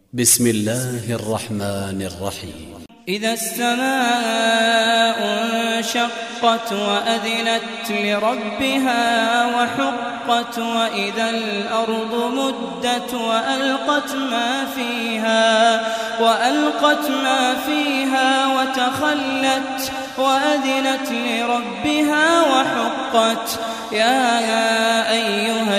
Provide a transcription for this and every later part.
بسم الله الرحمن الرحيم. إذا السماء انشقت وأذنت لربها وحقت وإذا الأرض مدت وألقت ما فيها وتخلت وأذنت لربها وحقت. يا أيها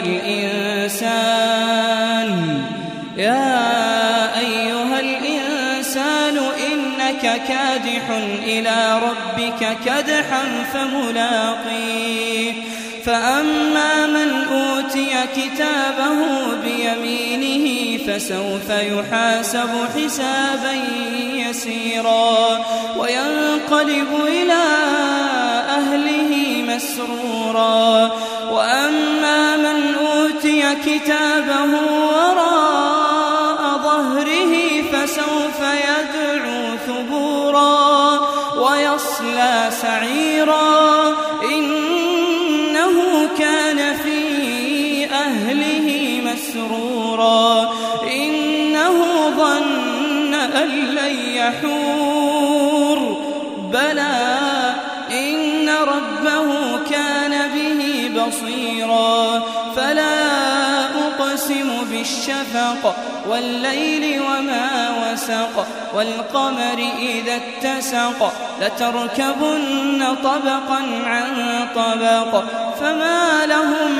الإنسان إنك كادح إلى ربك كدحا فملاقيه. فأما من أوتي كتابه بيمينه فسوف يحاسب حسابا يسيرا وينقلب إلى أهله مسرورا. وأما من أوتي كتابه وراء ظهره فسوف يدعو ثبورا ويصلى سعيرا إنه كان في أهله مسرورا إنه ظن أن لن يحور بلى إن ربه كان به بصيرا. فلا أقسم بالشفق والليل وما وسق والقمر إذا اتسق لتركبن طبقا عن طبق فما لهم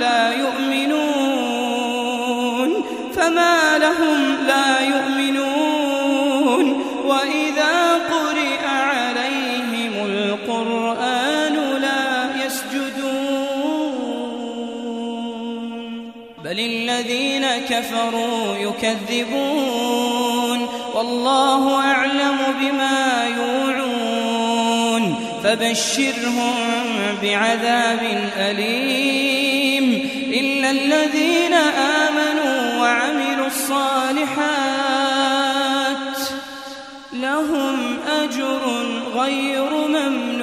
لا يؤمنون وإذا قرئ عليهم القرآن لا يسجدون بل الذين كفروا يكذبون والله أعلم بما يوعون فبشرهم بعذاب أليم إلا الذين آمنوا وعملوا الصالحات لهم أجر غير ممنون.